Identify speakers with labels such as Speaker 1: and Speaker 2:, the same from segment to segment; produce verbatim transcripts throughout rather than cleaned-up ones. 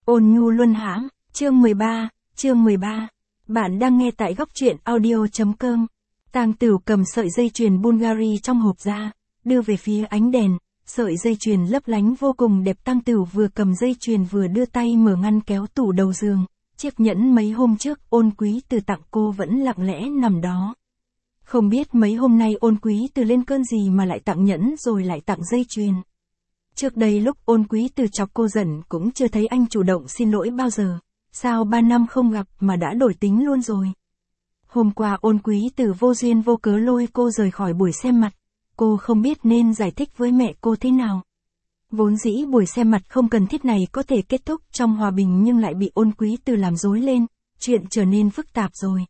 Speaker 1: Ôn nhu luân hãm, chương mười ba, chương mười ba. Bạn đang nghe tại góc truyện audio.com. Tang Tửu cầm sợi dây chuyền Bulgari trong hộp ra, đưa về phía ánh đèn, sợi dây chuyền lấp lánh vô cùng đẹp. Tang Tửu vừa cầm dây chuyền vừa đưa tay mở ngăn kéo tủ đầu giường, chiếc nhẫn mấy hôm trước Ôn Quý Từ tặng cô vẫn lặng lẽ nằm đó. Không biết mấy hôm nay Ôn Quý Từ lên cơn gì mà lại tặng nhẫn rồi lại tặng dây chuyền. Trước đây lúc Ôn Quý Từ chọc cô giận cũng chưa thấy anh chủ động xin lỗi bao giờ, sao ba năm không gặp mà đã đổi tính luôn rồi. Hôm qua Ôn Quý Từ vô duyên vô cớ lôi cô rời khỏi buổi xem mặt, cô không biết nên giải thích với mẹ cô thế nào. Vốn dĩ buổi xem mặt không cần thiết này có thể kết thúc trong hòa bình nhưng lại bị Ôn Quý Từ làm rối lên, chuyện trở nên phức tạp rồi.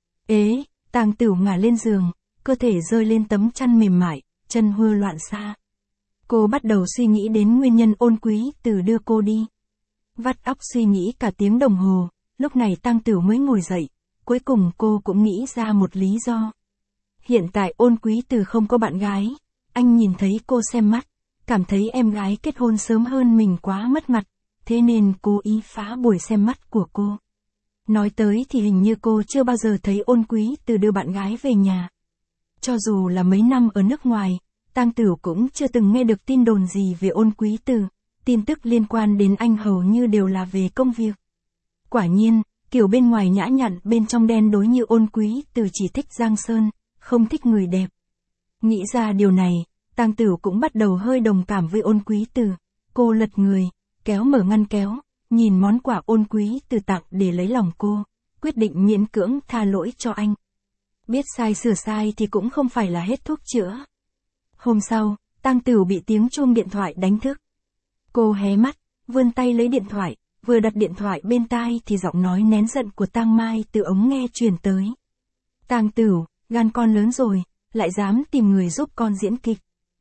Speaker 1: Ế, Tang Tửu ngả lên giường, cơ thể rơi lên tấm chăn mềm mại, chân hưa loạn xạ. Cô bắt đầu suy nghĩ đến nguyên nhân Ôn Quý Từ đưa cô đi. Vắt óc suy nghĩ cả tiếng đồng hồ, lúc này Tang Tửu mới ngồi dậy, cuối cùng cô cũng nghĩ ra một lý do. Hiện tại Ôn Quý Từ không có bạn gái, anh nhìn thấy cô xem mắt, cảm thấy em gái kết hôn sớm hơn mình quá mất mặt, thế nên cố ý phá buổi xem mắt của cô. Nói tới thì hình như cô chưa bao giờ thấy Ôn Quý Từ đưa bạn gái về nhà. Cho dù là mấy năm ở nước ngoài, Tang Tửu cũng chưa từng nghe được tin đồn gì về Ôn Quý Từ, tin tức liên quan đến anh hầu như đều là về công việc. Quả nhiên, kiểu bên ngoài nhã nhặn bên trong đen đối như Ôn Quý Từ chỉ thích giang sơn, không thích người đẹp. Nghĩ ra điều này, Tang Tửu cũng bắt đầu hơi đồng cảm với Ôn Quý Từ. Cô lật người, kéo mở ngăn kéo, nhìn món quà Ôn Quý Từ tặng để lấy lòng cô, quyết định miễn cưỡng tha lỗi cho anh. Biết sai sửa sai thì cũng không phải là hết thuốc chữa. Hôm sau, Tang Tửu bị tiếng chuông điện thoại đánh thức. Cô hé mắt, vươn tay lấy điện thoại, vừa đặt điện thoại bên tai thì giọng nói nén giận của Tang Mai từ ống nghe truyền tới. Tang Tửu, gan con lớn rồi, lại dám tìm người giúp con diễn kịch.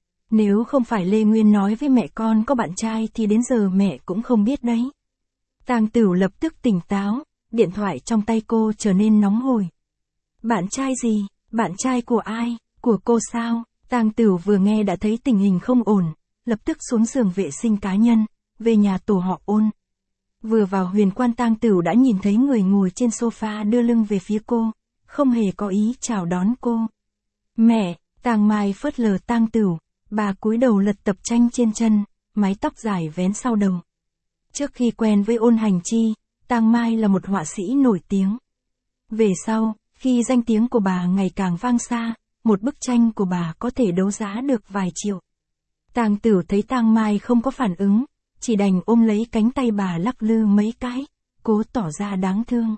Speaker 1: Nếu không phải Lê Nguyên nói với mẹ con có bạn trai thì đến giờ mẹ cũng không biết đấy. Tang Tửu lập tức tỉnh táo, điện thoại trong tay cô trở nên nóng hổi. Bạn trai gì? Bạn trai của ai? Của cô sao? Tang Tửu vừa nghe đã thấy tình hình không ổn, lập tức xuống giường vệ sinh cá nhân, về nhà tổ họ Ôn. Vừa vào huyền quan Tang Tửu đã nhìn thấy người ngồi trên sofa đưa lưng về phía cô, không hề có ý chào đón cô. Mẹ, Tang Mai phớt lờ Tang Tửu, bà cúi đầu lật tập tranh trên chân, mái tóc dài vén sau đầu. Trước khi quen với Ôn Hành Chi, Tang Mai là một họa sĩ nổi tiếng. Về sau, khi danh tiếng của bà ngày càng vang xa, một bức tranh của bà có thể đấu giá được vài triệu. Tang Tửu thấy Tang Mai không có phản ứng, chỉ đành ôm lấy cánh tay bà lắc lư mấy cái, cố tỏ ra đáng thương.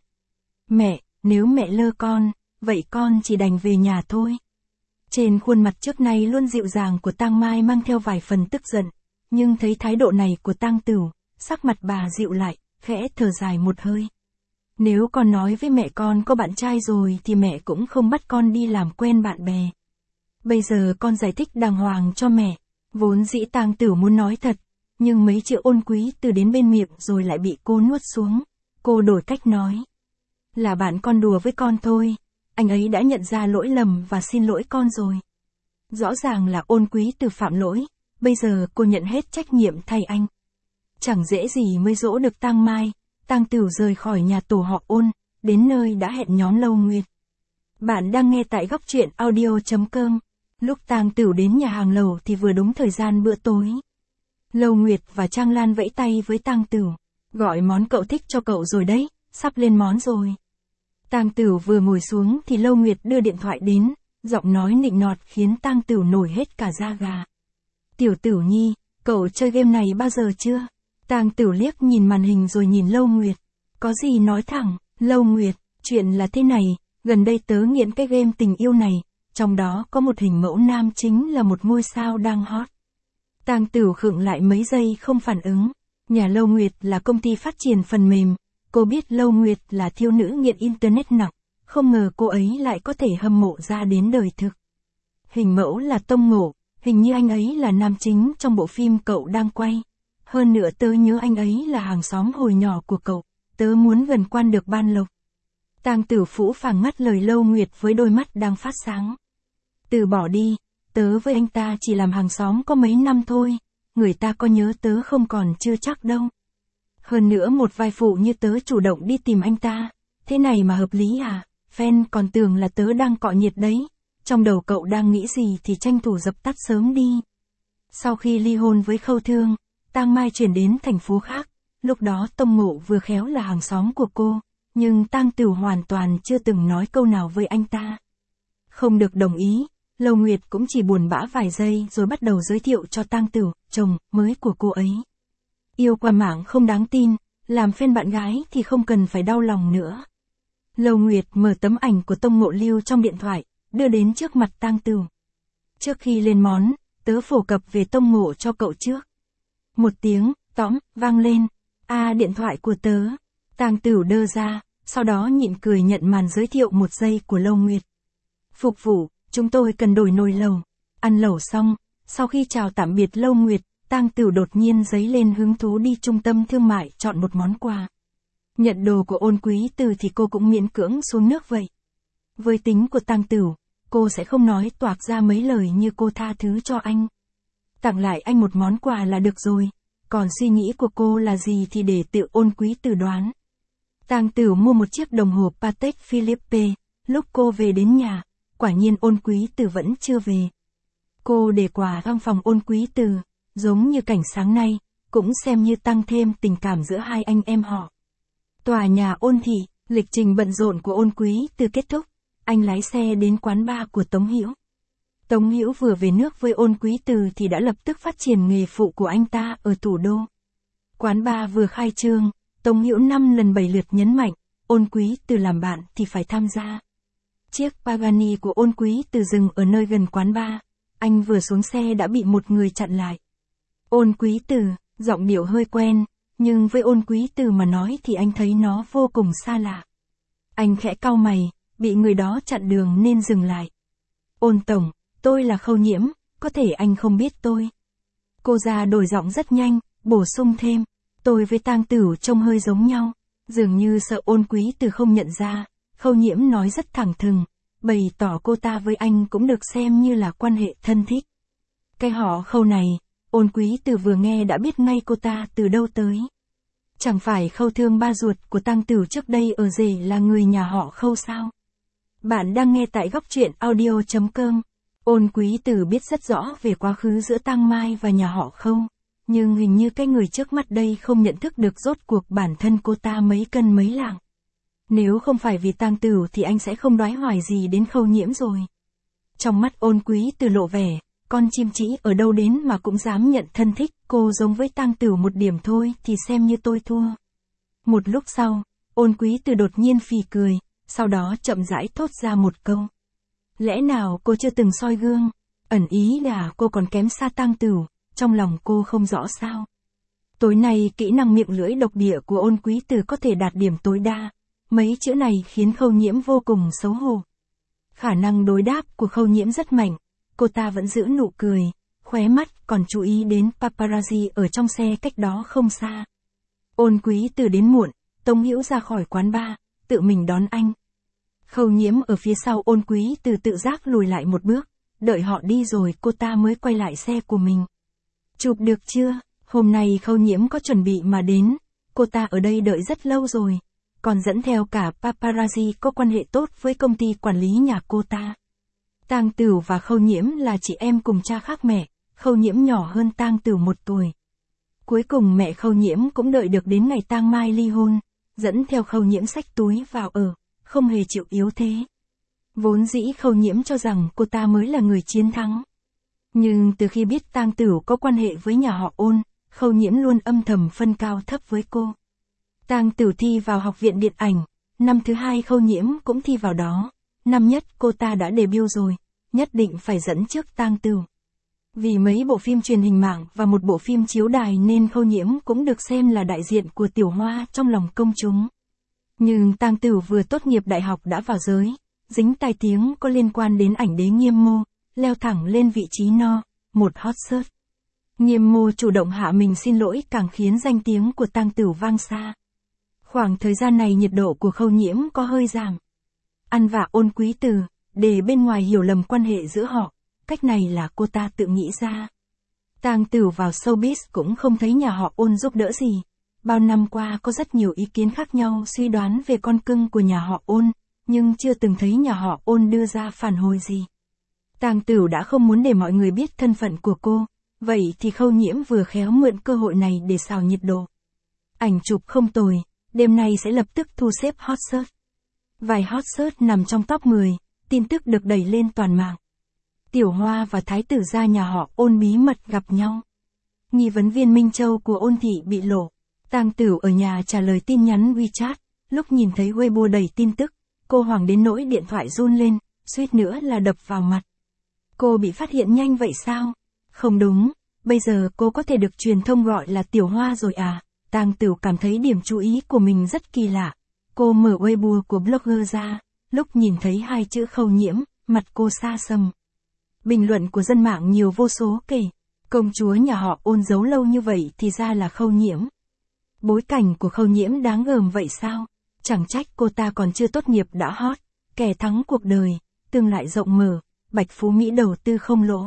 Speaker 1: Mẹ, nếu mẹ lơ con, vậy con chỉ đành về nhà thôi. Trên khuôn mặt trước nay luôn dịu dàng của Tang Mai mang theo vài phần tức giận, nhưng thấy thái độ này của Tang Tửu, sắc mặt bà dịu lại, khẽ thở dài một hơi. Nếu con nói với mẹ con có bạn trai rồi thì mẹ cũng không bắt con đi làm quen bạn bè. Bây giờ con giải thích đàng hoàng cho mẹ. Vốn dĩ Tang Tửu muốn nói thật, nhưng mấy chữ Ôn Quý Từ đến bên miệng rồi lại bị cô nuốt xuống. Cô đổi cách nói. Là bạn con đùa với con thôi, anh ấy đã nhận ra lỗi lầm và xin lỗi con rồi. Rõ ràng là Ôn Quý Từ phạm lỗi, bây giờ cô nhận hết trách nhiệm thay anh. Chẳng dễ gì mới dỗ được Tang Mai. Tang Tửu rời khỏi nhà tổ họ Ôn, đến nơi đã hẹn nhóm Lâu Nguyệt. Bạn đang nghe tại góc truyện audio.com. Lúc Tang Tửu đến nhà hàng lầu thì vừa đúng thời gian bữa tối. Lâu Nguyệt và Trang Lan vẫy tay với Tang Tửu. Gọi món cậu thích cho cậu rồi đấy, sắp lên món rồi. Tang Tửu vừa ngồi xuống thì Lâu Nguyệt đưa điện thoại đến, giọng nói nịnh nọt khiến Tang Tửu nổi hết cả da gà. Tiểu Tửu Nhi, cậu chơi game này bao giờ chưa? Tang Tửu liếc nhìn màn hình rồi nhìn Lâu Nguyệt. Có gì nói thẳng, Lâu Nguyệt, chuyện là thế này, gần đây tớ nghiện cái game tình yêu này, trong đó có một hình mẫu nam chính là một ngôi sao đang hot. Tang Tửu khựng lại mấy giây không phản ứng. Nhà Lâu Nguyệt là công ty phát triển phần mềm, cô biết Lâu Nguyệt là thiếu nữ nghiện internet nặng, không ngờ cô ấy lại có thể hâm mộ ra đến đời thực. Hình mẫu là Tông Ngộ, hình như anh ấy là nam chính trong bộ phim cậu đang quay. Hơn nữa tớ nhớ anh ấy là hàng xóm hồi nhỏ của cậu, tớ muốn gần quan được ban lộc. Tang Tửu phũ phàng ngắt lời Lâu Nguyệt với đôi mắt đang phát sáng. Từ bỏ đi, tớ với anh ta chỉ làm hàng xóm có mấy năm thôi, người ta có nhớ tớ không còn chưa chắc đâu. Hơn nữa một vai phụ như tớ chủ động đi tìm anh ta, thế này mà hợp lý à? Fan còn tưởng là tớ đang cọ nhiệt đấy. Trong đầu cậu đang nghĩ gì thì tranh thủ dập tắt sớm đi. Sau khi ly hôn với Khâu Thương, Tang Mai chuyển đến thành phố khác. Lúc đó Tông Ngộ vừa khéo là hàng xóm của cô, nhưng Tang Tửu hoàn toàn chưa từng nói câu nào với anh ta. Không được đồng ý, Lâu Nguyệt cũng chỉ buồn bã vài giây rồi bắt đầu giới thiệu cho Tang Tửu, chồng mới của cô ấy. Yêu qua mạng không đáng tin, làm fan bạn gái thì không cần phải đau lòng nữa. Lâu Nguyệt mở tấm ảnh của Tông Ngộ lưu trong điện thoại, đưa đến trước mặt Tang Tửu. Trước khi lên món, tớ phổ cập về Tông Ngộ cho cậu trước. Một tiếng, tõm, vang lên. À, điện thoại của tớ. Tang Tửu đơ ra, sau đó nhịn cười nhận màn giới thiệu một giây của Lâu Nguyệt. Phục vụ, chúng tôi cần đổi nồi lẩu. Ăn lẩu xong, sau khi chào tạm biệt Lâu Nguyệt, Tang Tửu đột nhiên dấy lên hứng thú đi trung tâm thương mại chọn một món quà. Nhận đồ của Ôn Quý Từ thì cô cũng miễn cưỡng xuống nước vậy. Với tính của Tang Tửu, cô sẽ không nói toạc ra mấy lời như cô tha thứ cho anh. Tặng lại anh một món quà là được rồi, còn suy nghĩ của cô là gì thì để tự Ôn Quý Từ đoán. Tang Tửu mua một chiếc đồng hồ Patek Philippe, lúc cô về đến nhà, quả nhiên Ôn Quý Từ vẫn chưa về. Cô để quà trong phòng Ôn Quý Từ, giống như cảnh sáng nay, cũng xem như tăng thêm tình cảm giữa hai anh em họ. Tòa nhà Ôn Thị, lịch trình bận rộn của Ôn Quý Từ kết thúc, anh lái xe đến quán bar của Tống Hữu. Tống Hữu vừa về nước với Ôn Quý Từ thì đã lập tức phát triển nghề phụ của anh ta ở thủ đô. Quán bar vừa khai trương, Tống Hữu năm lần bảy lượt nhấn mạnh, Ôn Quý Từ làm bạn thì phải tham gia. Chiếc Pagani của Ôn Quý Từ dừng ở nơi gần quán bar, anh vừa xuống xe đã bị một người chặn lại. Ôn Quý Từ, giọng điệu hơi quen, nhưng với Ôn Quý Từ mà nói thì anh thấy nó vô cùng xa lạ. Anh khẽ cau mày, bị người đó chặn đường nên dừng lại. Ôn tổng, tôi là Khâu Nhiễm, có thể anh không biết tôi. Cô già đổi giọng rất nhanh, bổ sung thêm, tôi với Tang Tửu trông hơi giống nhau, dường như sợ Ôn Quý Từ không nhận ra. Khâu Nhiễm nói rất thẳng thừng, bày tỏ cô ta với anh cũng được xem như là quan hệ thân thích. Cái họ Khâu này, Ôn Quý Từ vừa nghe đã biết ngay cô ta từ đâu tới. Chẳng phải Khâu Thương ba ruột của Tang Tửu trước đây ở rể là người nhà họ Khâu sao? Bạn đang nghe tại góc truyện audio chấm com. Ôn Quý Từ biết rất rõ về quá khứ giữa Tang Mai và nhà họ Khâu, nhưng hình như cái người trước mắt đây không nhận thức được rốt cuộc bản thân cô ta mấy cân mấy lạng. Nếu không phải vì Tang Tửu thì anh sẽ không đoái hoài gì đến Khâu Nhiễm rồi. Trong mắt Ôn Quý Từ lộ vẻ, con chim chỉ ở đâu đến mà cũng dám nhận thân thích, cô giống với Tang Tửu một điểm thôi thì xem như tôi thua. Một lúc sau, Ôn Quý Từ đột nhiên phì cười, sau đó chậm rãi thốt ra một câu. Lẽ nào cô chưa từng soi gương? Ẩn ý là cô còn kém xa Tang Tửu, trong lòng cô không rõ sao. Tối nay kỹ năng miệng lưỡi độc địa của Ôn Quý Từ có thể đạt điểm tối đa. Mấy chữ này khiến Khâu Nhiễm vô cùng xấu hổ. Khả năng đối đáp của Khâu Nhiễm rất mạnh, cô ta vẫn giữ nụ cười, khóe mắt còn chú ý đến paparazzi ở trong xe cách đó không xa. Ôn Quý Từ đến muộn, Tống Hữu ra khỏi quán bar, tự mình đón anh. Khâu Nhiễm ở phía sau Ôn Quý Từ tự giác lùi lại một bước, đợi họ đi rồi cô ta mới quay lại xe của mình. Chụp được chưa? Hôm nay Khâu Nhiễm có chuẩn bị mà đến, cô ta ở đây đợi rất lâu rồi, còn dẫn theo cả paparazzi có quan hệ tốt với công ty quản lý nhà cô ta. Tang Tửu và Khâu Nhiễm là chị em cùng cha khác mẹ, Khâu Nhiễm nhỏ hơn Tang Tửu một tuổi. Cuối cùng mẹ Khâu Nhiễm cũng đợi được đến ngày Tang Mai ly hôn, dẫn theo Khâu Nhiễm xách túi vào ở, không hề chịu yếu thế. Vốn dĩ Khâu Nhiễm cho rằng cô ta mới là người chiến thắng. Nhưng từ khi biết Tang Tửu có quan hệ với nhà họ Ôn, Khâu Nhiễm luôn âm thầm phân cao thấp với cô. Tang Tửu thi vào học viện điện ảnh, năm thứ hai Khâu Nhiễm cũng thi vào đó, năm nhất cô ta đã debut rồi, nhất định phải dẫn trước Tang Tửu. Vì mấy bộ phim truyền hình mạng và một bộ phim chiếu đài nên Khâu Nhiễm cũng được xem là đại diện của Tiểu Hoa trong lòng công chúng. Nhưng Tang Tửu vừa tốt nghiệp đại học đã vào giới, dính tai tiếng có liên quan đến ảnh đế Nghiêm Mô, leo thẳng lên vị trí no, một hot search. Nghiêm Mô chủ động hạ mình xin lỗi càng khiến danh tiếng của Tang Tửu vang xa. Khoảng thời gian này nhiệt độ của Khâu Nhiễm có hơi giảm. Ăn vạ Ôn Quý Từ, để bên ngoài hiểu lầm quan hệ giữa họ, cách này là cô ta tự nghĩ ra. Tang Tửu vào showbiz cũng không thấy nhà họ Ôn giúp đỡ gì, bao năm qua có rất nhiều ý kiến khác nhau suy đoán về con cưng của nhà họ Ôn, nhưng chưa từng thấy nhà họ Ôn đưa ra phản hồi gì. Tang Tửu đã không muốn để mọi người biết thân phận của cô, vậy thì Khâu Nhiễm vừa khéo mượn cơ hội này để xào nhiệt độ. Ảnh chụp không tồi, đêm nay sẽ lập tức thu xếp hot search. Vài hot search nằm trong top mười, tin tức được đẩy lên toàn mạng. Tiểu Hoa và Thái tử gia nhà họ Ôn bí mật gặp nhau. Nghi vấn viên Minh Châu của Ôn thị bị lộ. Tang Tửu ở nhà trả lời tin nhắn WeChat, lúc nhìn thấy Weibo đầy tin tức, cô hoảng đến nỗi điện thoại run lên, suýt nữa là đập vào mặt. Cô bị phát hiện nhanh vậy sao? Không đúng, bây giờ cô có thể được truyền thông gọi là Tiểu Hoa rồi à? Tang Tửu cảm thấy điểm chú ý của mình rất kỳ lạ. Cô mở Weibo của blogger ra, lúc nhìn thấy hai chữ Khâu Nhiễm, mặt cô xa sầm. Bình luận của dân mạng nhiều vô số kể, công chúa nhà họ Ôn giấu lâu như vậy thì ra là Khâu Nhiễm. Bối cảnh của Khâu Nhiễm đáng gờm vậy sao? Chẳng trách cô ta còn chưa tốt nghiệp đã hot, kẻ thắng cuộc đời, tương lai rộng mở, Bạch Phú Mỹ đầu tư không lỗ.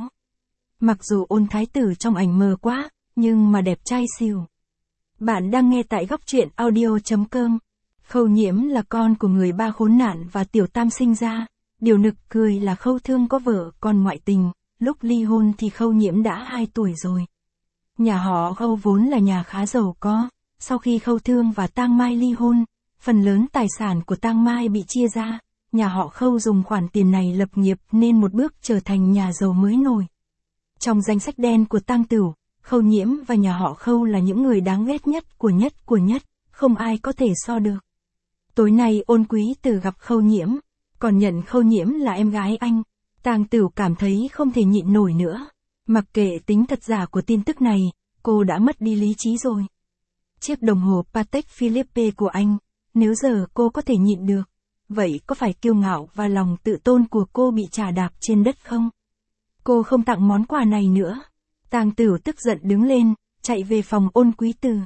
Speaker 1: Mặc dù Ôn thái tử trong ảnh mờ quá, nhưng mà đẹp trai xìu. Bạn đang nghe tại góc truyện audio chấm com. Khâu Nhiễm là con của người ba khốn nạn và Tiểu Tam sinh ra. Điều nực cười là Khâu Thương có vợ con ngoại tình, lúc ly hôn thì Khâu Nhiễm đã hai tuổi rồi. Nhà họ Khâu vốn là nhà khá giàu có, sau khi Khâu Thương và Tang Mai ly hôn, phần lớn tài sản của Tang Mai bị chia ra, nhà họ Khâu dùng khoản tiền này lập nghiệp nên một bước trở thành nhà giàu mới nổi. Trong danh sách đen của Tang Tửu, Khâu Nhiễm và nhà họ Khâu là những người đáng ghét nhất của nhất của nhất, không ai có thể so được. Tối nay Ôn Quý Tử gặp Khâu Nhiễm, còn nhận Khâu Nhiễm là em gái anh. Tang Tửu cảm thấy không thể nhịn nổi nữa. Mặc kệ tính thật giả của tin tức này, cô đã mất đi lý trí rồi. Chiếc đồng hồ Patek Philippe của anh, nếu giờ cô có thể nhịn được, vậy có phải kiêu ngạo và lòng tự tôn của cô bị chà đạp trên đất không? Cô không tặng món quà này nữa. Tang Tửu tức giận đứng lên, chạy về phòng Ôn Quý Tử.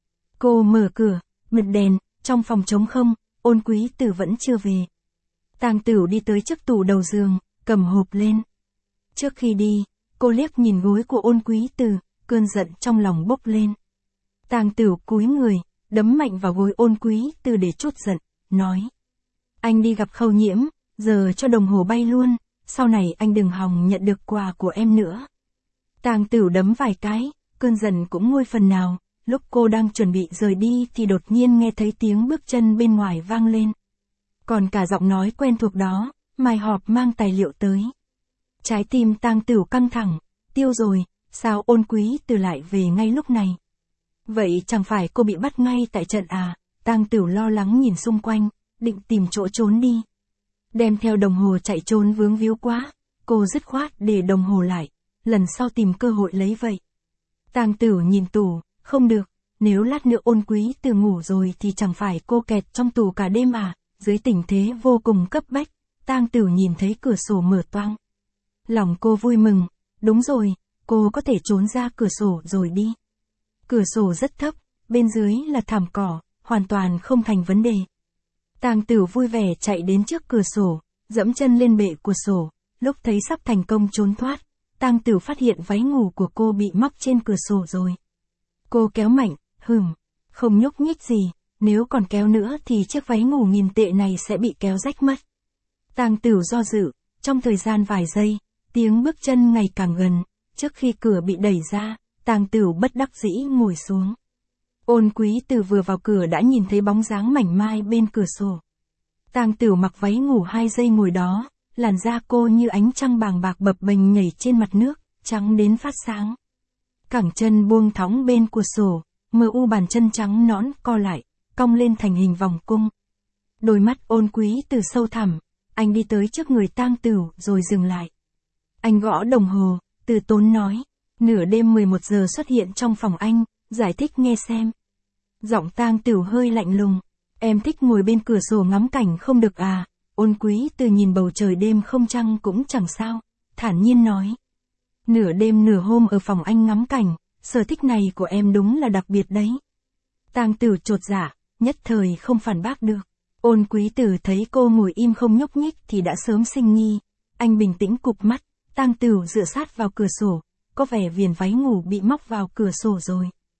Speaker 1: Cô mở cửa, bật đèn, trong phòng trống không, Ôn Quý Tử vẫn chưa về. Tang Tửu đi tới trước tủ đầu giường, cầm hộp lên. Trước khi đi, cô liếc nhìn gối của Ôn Quý Tử, cơn giận trong lòng bốc lên. Tang Tửu cúi người, đấm mạnh vào gối Ôn Quý Tử để trút giận, nói. Anh đi gặp Khâu Nhiễm, giờ cho đồng hồ bay luôn, sau này anh đừng hòng nhận được quà của em nữa. Tang Tửu đấm vài cái, cơn giận cũng nguôi phần nào, lúc cô đang chuẩn bị rời đi thì đột nhiên nghe thấy tiếng bước chân bên ngoài vang lên. Còn cả giọng nói quen thuộc đó, Mai Họp mang tài liệu tới. Trái tim Tang Tửu căng thẳng, tiêu rồi, sao Ôn Quý Tử lại về ngay lúc này? Vậy chẳng phải cô bị bắt ngay tại trận à? Tang Tửu lo lắng nhìn xung quanh, định tìm chỗ trốn đi. Đem theo đồng hồ chạy trốn vướng víu quá, cô dứt khoát để đồng hồ lại, lần sau tìm cơ hội lấy vậy. Tang Tửu nhìn tủ, không được, nếu lát nữa Ôn Quý Tử ngủ rồi thì chẳng phải cô kẹt trong tủ cả đêm à? Dưới tình thế vô cùng cấp bách, Tang Tửu nhìn thấy cửa sổ mở toang. Lòng cô vui mừng, đúng rồi, cô có thể trốn ra cửa sổ rồi đi. Cửa sổ rất thấp, bên dưới là thảm cỏ, hoàn toàn không thành vấn đề. Tang Tửu vui vẻ chạy đến trước cửa sổ, dẫm chân lên bệ cửa sổ, lúc thấy sắp thành công trốn thoát, Tang Tửu phát hiện váy ngủ của cô bị móc trên cửa sổ rồi. Cô kéo mạnh, hừm, không nhúc nhích gì, nếu còn kéo nữa thì chiếc váy ngủ nghìn tệ này sẽ bị kéo rách mất. Tang Tửu do dự, trong thời gian vài giây, tiếng bước chân ngày càng gần, trước khi cửa bị đẩy ra, Tang Tửu bất đắc dĩ ngồi xuống. Ôn Quý Tử vừa vào cửa đã nhìn thấy bóng dáng mảnh mai bên cửa sổ. Tang Tửu mặc váy ngủ hai giây ngồi đó, làn da cô như ánh trăng bàng bạc bập bềnh nhảy trên mặt nước, trắng đến phát sáng. Cẳng chân buông thõng bên cửa sổ, mờ u bàn chân trắng nõn co lại, cong lên thành hình vòng cung. Đôi mắt Ôn Quý Tử sâu thẳm, anh đi tới trước người Tang Tửu rồi dừng lại. Anh gõ đồng hồ, từ tốn nói, nửa đêm mười một giờ xuất hiện trong phòng anh, giải thích nghe xem. Giọng Tang Tửu hơi lạnh lùng, em thích ngồi bên cửa sổ ngắm cảnh không được à? Ôn Quý Tử nhìn bầu trời đêm không trăng cũng chẳng sao, thản nhiên nói. Nửa đêm nửa hôm ở phòng anh ngắm cảnh, sở thích này của em đúng là đặc biệt đấy. Tang Tửu chột dạ, nhất thời không phản bác được. Ôn Quý Tử thấy cô ngồi im không nhúc nhích thì đã sớm sinh nghi. Anh bình tĩnh cụp mắt, Tang Tửu dựa sát vào cửa sổ, có vẻ viền váy ngủ bị móc vào cửa sổ rồi.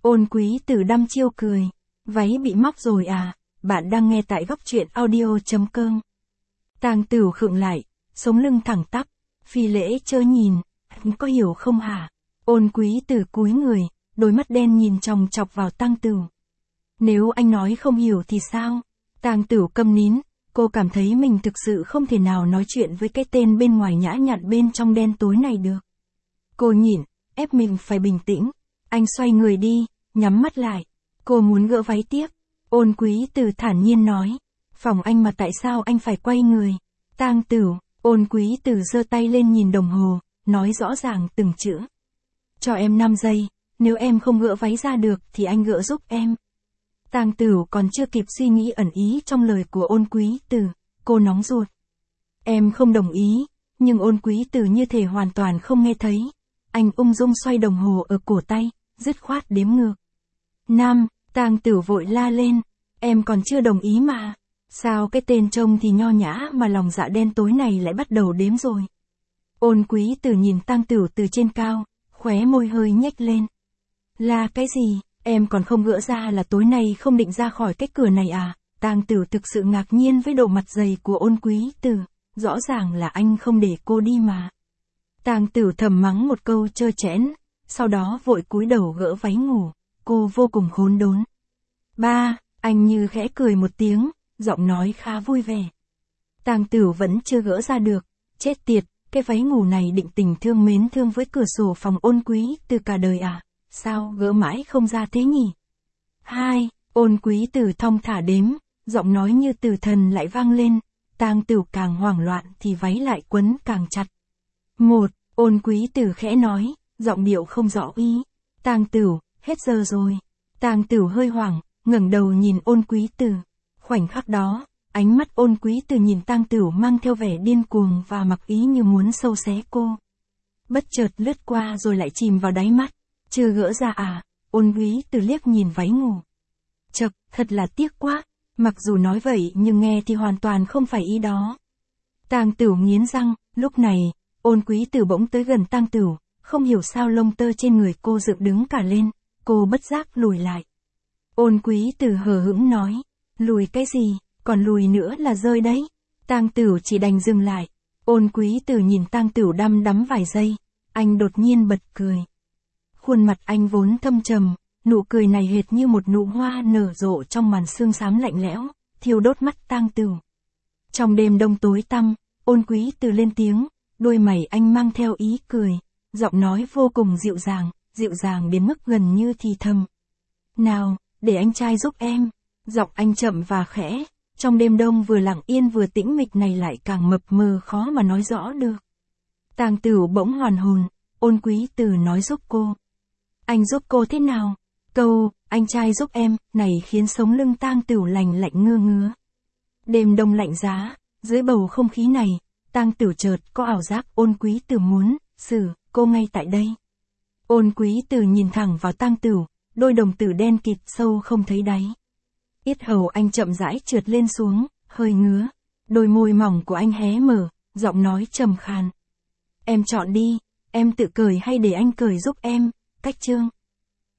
Speaker 1: Ôn Quý Tử đăm chiêu cười. Váy bị móc rồi à? Bạn đang nghe tại góc truyện audio.com. Tang Tửu khựng lại, sống lưng thẳng tắp, phi lễ chớ nhìn, anh có hiểu không hả? Ôn Quý Tử cúi người, đôi mắt đen nhìn chòng chọc vào Tang Tửu. Nếu anh nói không hiểu thì sao? Tang Tửu câm nín, cô cảm thấy mình thực sự không thể nào nói chuyện với cái tên bên ngoài nhã nhặn bên trong đen tối này được. Cô nhịn, ép mình phải bình tĩnh. Anh xoay người đi, nhắm mắt lại. Cô muốn gỡ váy tiếp. Ôn Quý Tử thản nhiên nói. Phòng anh mà tại sao anh phải quay người? Tang Tửu, Ôn Quý Tử giơ tay lên nhìn đồng hồ, nói rõ ràng từng chữ. Cho em năm giây, nếu em không gỡ váy ra được thì anh gỡ giúp em. Tang Tửu còn chưa kịp suy nghĩ ẩn ý trong lời của Ôn Quý Tử, cô nóng ruột. Em không đồng ý, nhưng Ôn Quý Tử như thể hoàn toàn không nghe thấy. Anh ung dung xoay đồng hồ ở cổ tay, dứt khoát đếm ngược. Năm, Tang Tửu vội la lên, em còn chưa đồng ý mà. Sao cái tên trông thì nho nhã mà lòng dạ đen tối này lại bắt đầu đếm rồi. Ôn Quý Tử nhìn Tang Tửu từ trên cao, khóe môi hơi nhếch lên. Là cái gì, em còn không gỡ ra là tối nay không định ra khỏi cái cửa này à? Tang Tửu thực sự ngạc nhiên với độ mặt dày của Ôn Quý Tử, rõ ràng là anh không để cô đi mà. Tang Tửu thầm mắng một câu trơ trẽn, sau đó vội cúi đầu gỡ váy ngủ, cô vô cùng khốn đốn. Ba, anh như khẽ cười một tiếng, giọng nói khá vui vẻ. Tang Tửu vẫn chưa gỡ ra được, chết tiệt, cái váy ngủ này định tình thương mến thương với cửa sổ phòng Ôn Quý Tử cả đời à, sao gỡ mãi không ra thế nhỉ? Hai, Ôn Quý Tử thong thả đếm, giọng nói như từ thần lại vang lên, Tang Tửu càng hoảng loạn thì váy lại quấn càng chặt. Một, Ôn Quý Tử khẽ nói, giọng điệu không rõ ý. Tang Tửu, hết giờ rồi. Tang Tửu hơi hoảng, ngẩng đầu nhìn Ôn Quý Tử. Khoảnh khắc đó, ánh mắt Ôn Quý Tử nhìn Tang Tửu mang theo vẻ điên cuồng và mặc ý như muốn sâu xé cô. Bất chợt lướt qua rồi lại chìm vào đáy mắt. Chưa gỡ ra à? Ôn Quý Tử liếc nhìn váy ngủ. Chậc, thật là tiếc quá. Mặc dù nói vậy nhưng nghe thì hoàn toàn không phải ý đó. Tang Tửu nghiến răng, lúc này, Ôn Quý Tử bỗng tới gần Tang Tửu, không hiểu sao lông tơ trên người cô dựng đứng cả lên, cô bất giác lùi lại. Ôn Quý Tử hờ hững nói, lùi cái gì, còn lùi nữa là rơi đấy. Tang Tửu chỉ đành dừng lại. Ôn Quý Tử nhìn Tang Tửu đăm đắm vài giây, anh đột nhiên bật cười. Khuôn mặt anh vốn thâm trầm, nụ cười này hệt như một nụ hoa nở rộ trong màn sương xám lạnh lẽo, thiêu đốt mắt Tang Tửu. Trong đêm đông tối tăm, Ôn Quý Tử lên tiếng, đôi mày anh mang theo ý cười, giọng nói vô cùng dịu dàng, dịu dàng đến mức gần như thì thầm. Nào, để anh trai giúp em. Giọng anh chậm và khẽ, trong đêm đông vừa lặng yên vừa tĩnh mịch này lại càng mập mờ khó mà nói rõ được. Tang Tửu bỗng hoàn hồn, Ôn Quý Tử nói giúp cô. Anh giúp cô thế nào? Câu, anh trai giúp em, này khiến sống lưng Tang Tửu lành lạnh ngơ ngứa. Đêm đông lạnh giá, dưới bầu không khí này, Tang Tửu chợt có ảo giác Ôn Quý Tử muốn xử cô ngay tại đây. Ôn Quý Tử nhìn thẳng vào Tang Tửu, đôi đồng tử đen kịt sâu không thấy đáy. Yết hầu anh chậm rãi trượt lên xuống, hơi ngứa. Đôi môi mỏng của anh hé mở, giọng nói trầm khàn. Em chọn đi, em tự cởi hay để anh cởi giúp em, cách chương.